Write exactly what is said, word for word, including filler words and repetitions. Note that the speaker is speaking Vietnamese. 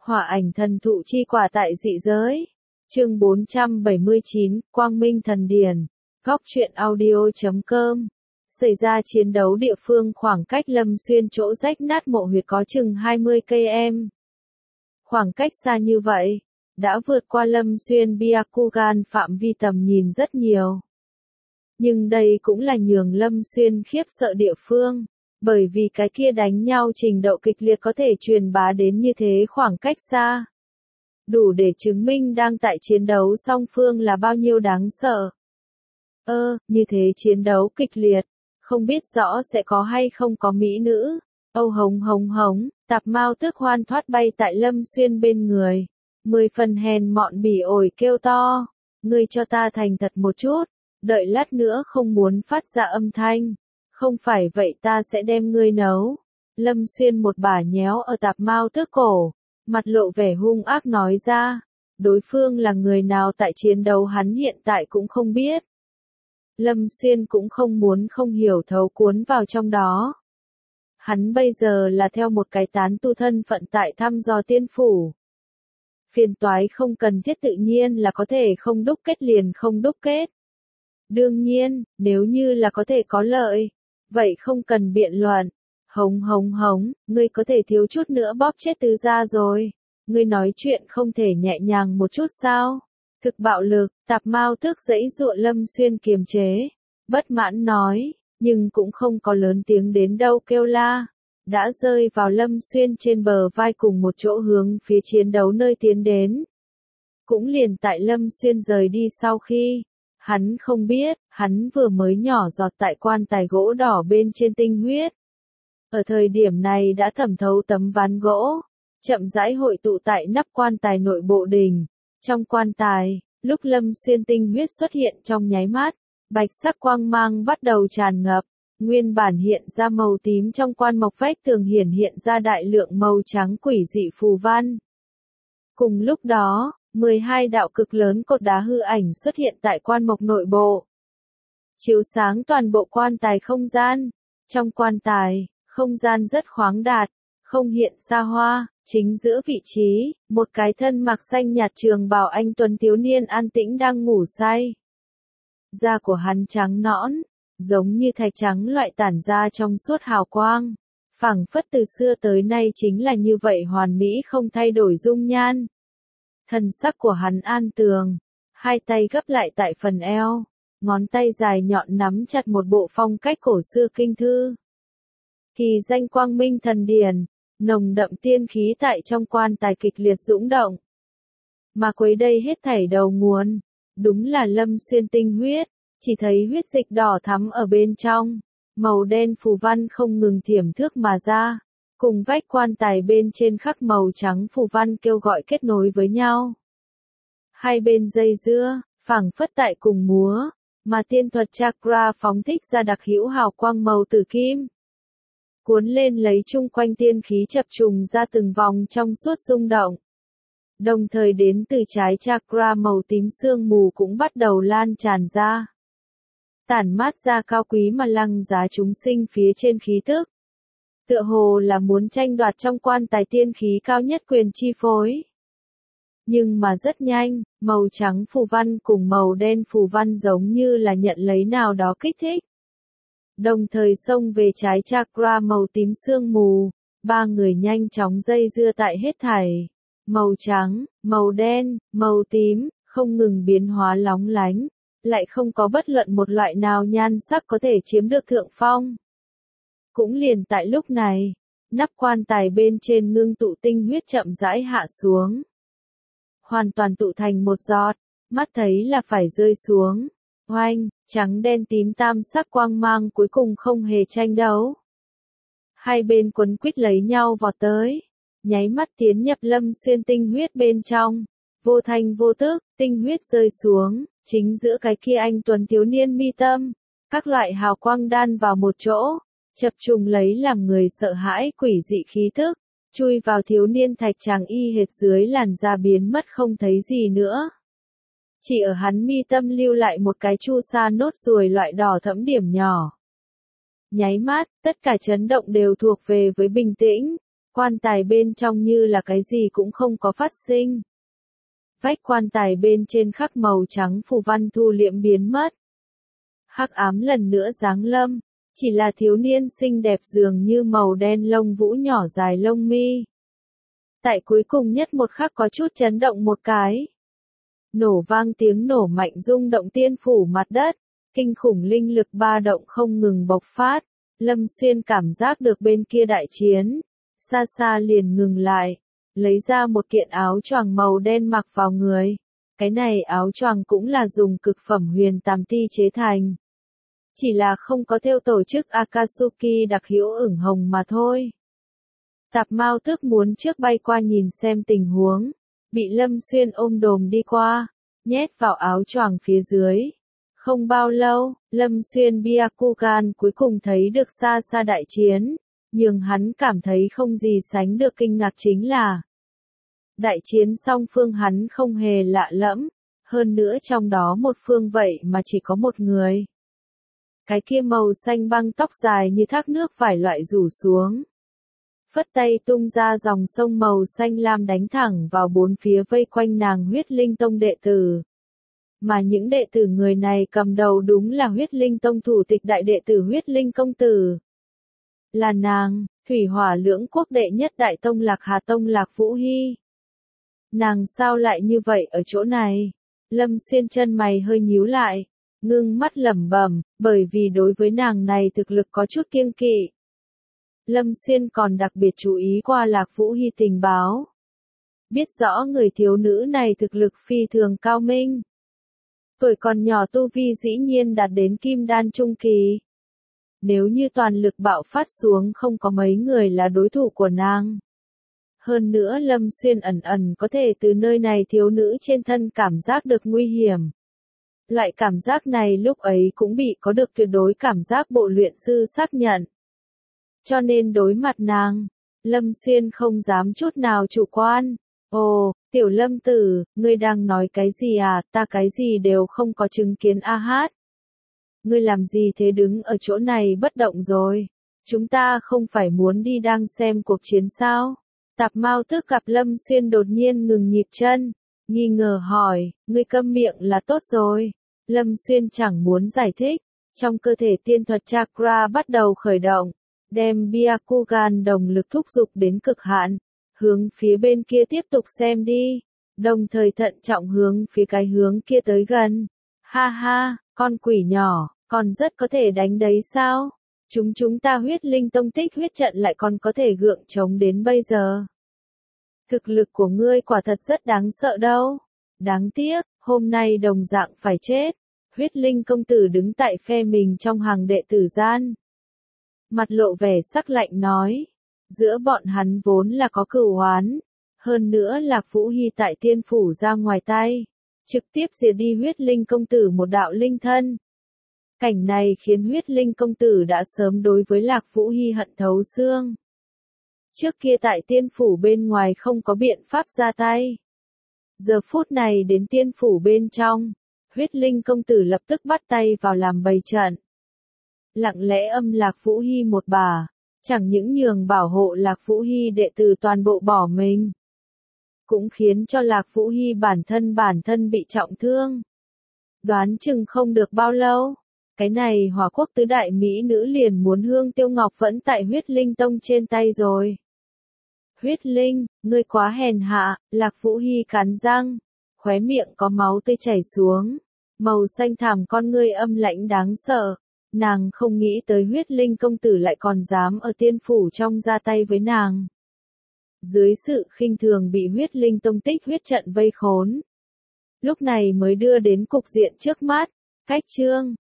Hỏa ảnh thần thụ chi quả tại dị giới. Chương bốn trăm bảy mươi chín, Quang Minh Thần Điển. Góc truyện audio chấm com. Xảy ra chiến đấu địa phương khoảng cách Lâm Xuyên chỗ rách nát mộ huyệt có chừng hai mươi cây em. Khoảng cách xa như vậy, đã vượt qua Lâm Xuyên Byakugan phạm vi tầm nhìn rất nhiều. Nhưng đây cũng là nhường Lâm Xuyên khiếp sợ địa phương, bởi vì cái kia đánh nhau trình độ kịch liệt có thể truyền bá đến như thế khoảng cách xa. Đủ để chứng minh đang tại chiến đấu song phương là bao nhiêu đáng sợ. Ơ, như thế chiến đấu kịch liệt, không biết rõ sẽ có hay không có mỹ nữ. Âu hống hống hống, tạp mao tước hoan thoát bay tại Lâm Xuyên bên người. Mười phần hèn mọn bỉ ổi kêu to. Ngươi cho ta thành thật một chút, đợi lát nữa không muốn phát ra âm thanh. Không phải vậy ta sẽ đem ngươi nấu. Lâm Xuyên một bả nhéo ở tạp mao tước cổ, mặt lộ vẻ hung ác nói ra. Đối phương là người nào tại chiến đấu hắn hiện tại cũng không biết. Lâm Xuyên cũng không muốn không hiểu thấu cuốn vào trong đó. Hắn bây giờ là theo một cái tán tu thân phận tại thăm dò tiên phủ. Phiền toái không cần thiết tự nhiên là có thể không đúc kết liền không đúc kết. Đương nhiên, nếu như là có thể có lợi, vậy không cần biện luận. Hống hống hống, ngươi có thể thiếu chút nữa bóp chết tứ gia rồi. Ngươi nói chuyện không thể nhẹ nhàng một chút sao? Thực bạo lực, tạp mao tước giãy giụa Lâm Xuyên kiềm chế. Bất mãn nói, nhưng cũng không có lớn tiếng đến đâu kêu la. Đã rơi vào Lâm Xuyên trên bờ vai cùng một chỗ hướng phía chiến đấu nơi tiến đến. Cũng liền tại Lâm Xuyên rời đi sau khi, hắn không biết, hắn vừa mới nhỏ giọt tại quan tài gỗ đỏ bên trên tinh huyết. Ở thời điểm này đã thẩm thấu tấm ván gỗ, chậm rãi hội tụ tại nắp quan tài nội bộ đình. Trong quan tài, lúc Lâm Xuyên tinh huyết xuất hiện trong nháy mắt, bạch sắc quang mang bắt đầu tràn ngập. Nguyên bản hiện ra màu tím trong quan mộc vách tường hiển hiện ra đại lượng màu trắng quỷ dị phù văn. Cùng lúc đó, mười hai đạo cực lớn cột đá hư ảnh xuất hiện tại quan mộc nội bộ. Chiếu sáng toàn bộ quan tài không gian. Trong quan tài, không gian rất khoáng đạt, không hiện xa hoa, chính giữa vị trí, một cái thân mặc xanh nhạt trường bào anh tuấn thiếu niên an tĩnh đang ngủ say. Da của hắn trắng nõn, giống như thạch trắng loại tản ra trong suốt hào quang. Phảng phất từ xưa tới nay chính là như vậy hoàn mỹ không thay đổi dung nhan. Thần sắc của hắn an tường, hai tay gấp lại tại phần eo, ngón tay dài nhọn nắm chặt một bộ phong cách cổ xưa kinh thư. Kỳ danh Quang Minh Thần Điển, nồng đậm tiên khí tại trong quan tài kịch liệt dũng động. Mà cuối đây hết thảy đầu nguồn, đúng là Lâm Xuyên tinh huyết. Chỉ thấy huyết dịch đỏ thắm ở bên trong, màu đen phù văn không ngừng thiểm thước mà ra, cùng vách quan tài bên trên khắc màu trắng phù văn kêu gọi kết nối với nhau. Hai bên dây dưa, phảng phất tại cùng múa, mà tiên thuật chakra phóng thích ra đặc hữu hào quang màu tử kim. Cuốn lên lấy chung quanh tiên khí chập trùng ra từng vòng trong suốt rung động. Đồng thời đến từ trái chakra màu tím sương mù cũng bắt đầu lan tràn ra. Tản mát ra cao quý mà lăng giá chúng sinh phía trên khí tức. Tựa hồ là muốn tranh đoạt trong quan tài tiên khí cao nhất quyền chi phối. Nhưng mà rất nhanh, màu trắng phù văn cùng màu đen phù văn giống như là nhận lấy nào đó kích thích. Đồng thời xông về trái chakra màu tím sương mù, ba người nhanh chóng dây dưa tại hết thảy. Màu trắng, màu đen, màu tím, không ngừng biến hóa lóng lánh. Lại không có bất luận một loại nào nhan sắc có thể chiếm được thượng phong. Cũng liền tại lúc này, nắp quan tài bên trên ngưng tụ tinh huyết chậm rãi hạ xuống. Hoàn toàn tụ thành một giọt, mắt thấy là phải rơi xuống. Oanh, trắng đen tím tam sắc quang mang cuối cùng không hề tranh đấu. Hai bên quấn quýt lấy nhau vọt tới, nháy mắt tiến nhập Lâm Xuyên tinh huyết bên trong. Vô thanh vô tức, tinh huyết rơi xuống. Chính giữa cái kia anh tuấn thiếu niên mi tâm, các loại hào quang đan vào một chỗ, chập trùng lấy làm người sợ hãi quỷ dị khí thức, chui vào thiếu niên thạch tràng y hệt dưới làn da biến mất không thấy gì nữa. Chỉ ở hắn mi tâm lưu lại một cái chu sa nốt ruồi loại đỏ thẫm điểm nhỏ. Nháy mắt, tất cả chấn động đều thuộc về với bình tĩnh, Quan tài bên trong như là cái gì cũng không có phát sinh. Vách quan tài bên trên khắc màu trắng phù văn thu liễm biến mất. Hắc ám lần nữa giáng lâm, chỉ là thiếu niên xinh đẹp dường như màu đen lông vũ nhỏ dài lông mi. Tại cuối cùng nhất một khắc có chút chấn động một cái. Nổ vang tiếng nổ mạnh rung động tiên phủ mặt đất, kinh khủng linh lực ba động không ngừng bộc phát. Lâm Xuyên cảm giác được bên kia đại chiến, xa xa liền ngừng lại, lấy ra một kiện áo choàng màu đen mặc vào người. Cái này áo choàng cũng là dùng cực phẩm huyền tam ti chế thành. Chỉ là không có theo tổ chức Akatsuki đặc hữu ửng hồng mà thôi. Tạp Mao Tước muốn trước bay qua nhìn xem tình huống, bị Lâm Xuyên ôm đồm đi qua, nhét vào áo choàng phía dưới. Không bao lâu, Lâm Xuyên Byakugan cuối cùng thấy được xa xa đại chiến, nhưng hắn cảm thấy không gì sánh được kinh ngạc chính là đại chiến song phương hắn không hề lạ lẫm, hơn nữa trong đó một phương vậy mà chỉ có một người. Cái kia màu xanh băng tóc dài như thác nước vải loại rủ xuống. Phất tay tung ra dòng sông màu xanh lam đánh thẳng vào bốn phía vây quanh nàng Huyết Linh Tông đệ tử. Mà những đệ tử người này cầm đầu đúng là Huyết Linh Tông thủ tịch đại đệ tử Huyết Linh Công Tử. Là nàng, Thủy Hỏa Lưỡng Quốc đệ nhất đại tông Lạc Hà Tông Lạc Vũ Hy. Nàng sao lại như vậy ở chỗ này? Lâm Xuyên chân mày hơi nhíu lại, ngưng mắt lẩm bẩm, bởi vì đối với nàng này thực lực có chút kiêng kỵ. Lâm Xuyên còn đặc biệt chú ý qua Lạc Vũ Hy tình báo. Biết rõ người thiếu nữ này thực lực phi thường cao minh. Tuổi còn nhỏ tu vi dĩ nhiên đạt đến kim đan trung kỳ. Nếu như toàn lực bạo phát xuống không có mấy người là đối thủ của nàng. Hơn nữa Lâm Xuyên ẩn ẩn có thể từ nơi này thiếu nữ trên thân cảm giác được nguy hiểm. Loại cảm giác này lúc ấy cũng bị có được tuyệt đối cảm giác bộ luyện sư xác nhận. Cho nên đối mặt nàng, Lâm Xuyên không dám chút nào chủ quan. Ồ, tiểu Lâm tử, ngươi đang nói cái gì à, ta cái gì đều không có chứng kiến a hát. Ngươi làm gì thế đứng ở chỗ này bất động rồi? Chúng ta không phải muốn đi đang xem cuộc chiến sao? Tạp Mao Tước gặp Lâm Xuyên đột nhiên ngừng nhịp chân, nghi ngờ hỏi, ngươi câm miệng là tốt rồi. Lâm Xuyên chẳng muốn giải thích, trong cơ thể tiên thuật chakra bắt đầu khởi động, đem Byakugan đồng lực thúc giục đến cực hạn, hướng phía bên kia tiếp tục xem đi, đồng thời thận trọng hướng phía cái hướng kia tới gần. Ha ha, con quỷ nhỏ, còn rất có thể đánh đấy sao? Chúng chúng ta Huyết Linh Tông tích huyết trận lại còn có thể gượng chống đến bây giờ. Thực lực của ngươi quả thật rất đáng sợ đâu. Đáng tiếc, hôm nay đồng dạng phải chết. Huyết Linh Công Tử đứng tại phe mình trong hàng đệ tử gian. Mặt lộ vẻ sắc lạnh nói. Giữa bọn hắn vốn là có cửu oán. Hơn nữa Lạc Vũ Hy tại tiên phủ ra ngoài tay. Trực tiếp diệt đi Huyết Linh Công Tử một đạo linh thân. Cảnh này khiến Huyết Linh Công Tử đã sớm đối với Lạc Vũ Hy hận thấu xương. Trước kia tại tiên phủ bên ngoài không có biện pháp ra tay. Giờ phút này đến tiên phủ bên trong, Huyết Linh Công Tử lập tức bắt tay vào làm bày trận. Lặng lẽ âm Lạc Vũ Hy một bà, chẳng những nhường bảo hộ Lạc Vũ Hy đệ tử toàn bộ bỏ mình. Cũng khiến cho Lạc Vũ Hy bản thân bản thân bị trọng thương. Đoán chừng không được bao lâu. Cái này Hỏa Quốc tứ đại mỹ nữ liền muốn Hương Tiêu Ngọc vẫn tại Huyết Linh Tông trên tay rồi. Huyết Linh, ngươi quá hèn hạ, Lạc Vũ Hy cắn răng, khóe miệng có máu tươi chảy xuống, màu xanh thẳm con ngươi âm lãnh đáng sợ. Nàng không nghĩ tới Huyết Linh Công Tử lại còn dám ở tiên phủ trong ra tay với nàng. Dưới sự khinh thường bị Huyết Linh Tông tích huyết trận vây khốn. Lúc này mới đưa đến cục diện trước mắt, cách chương.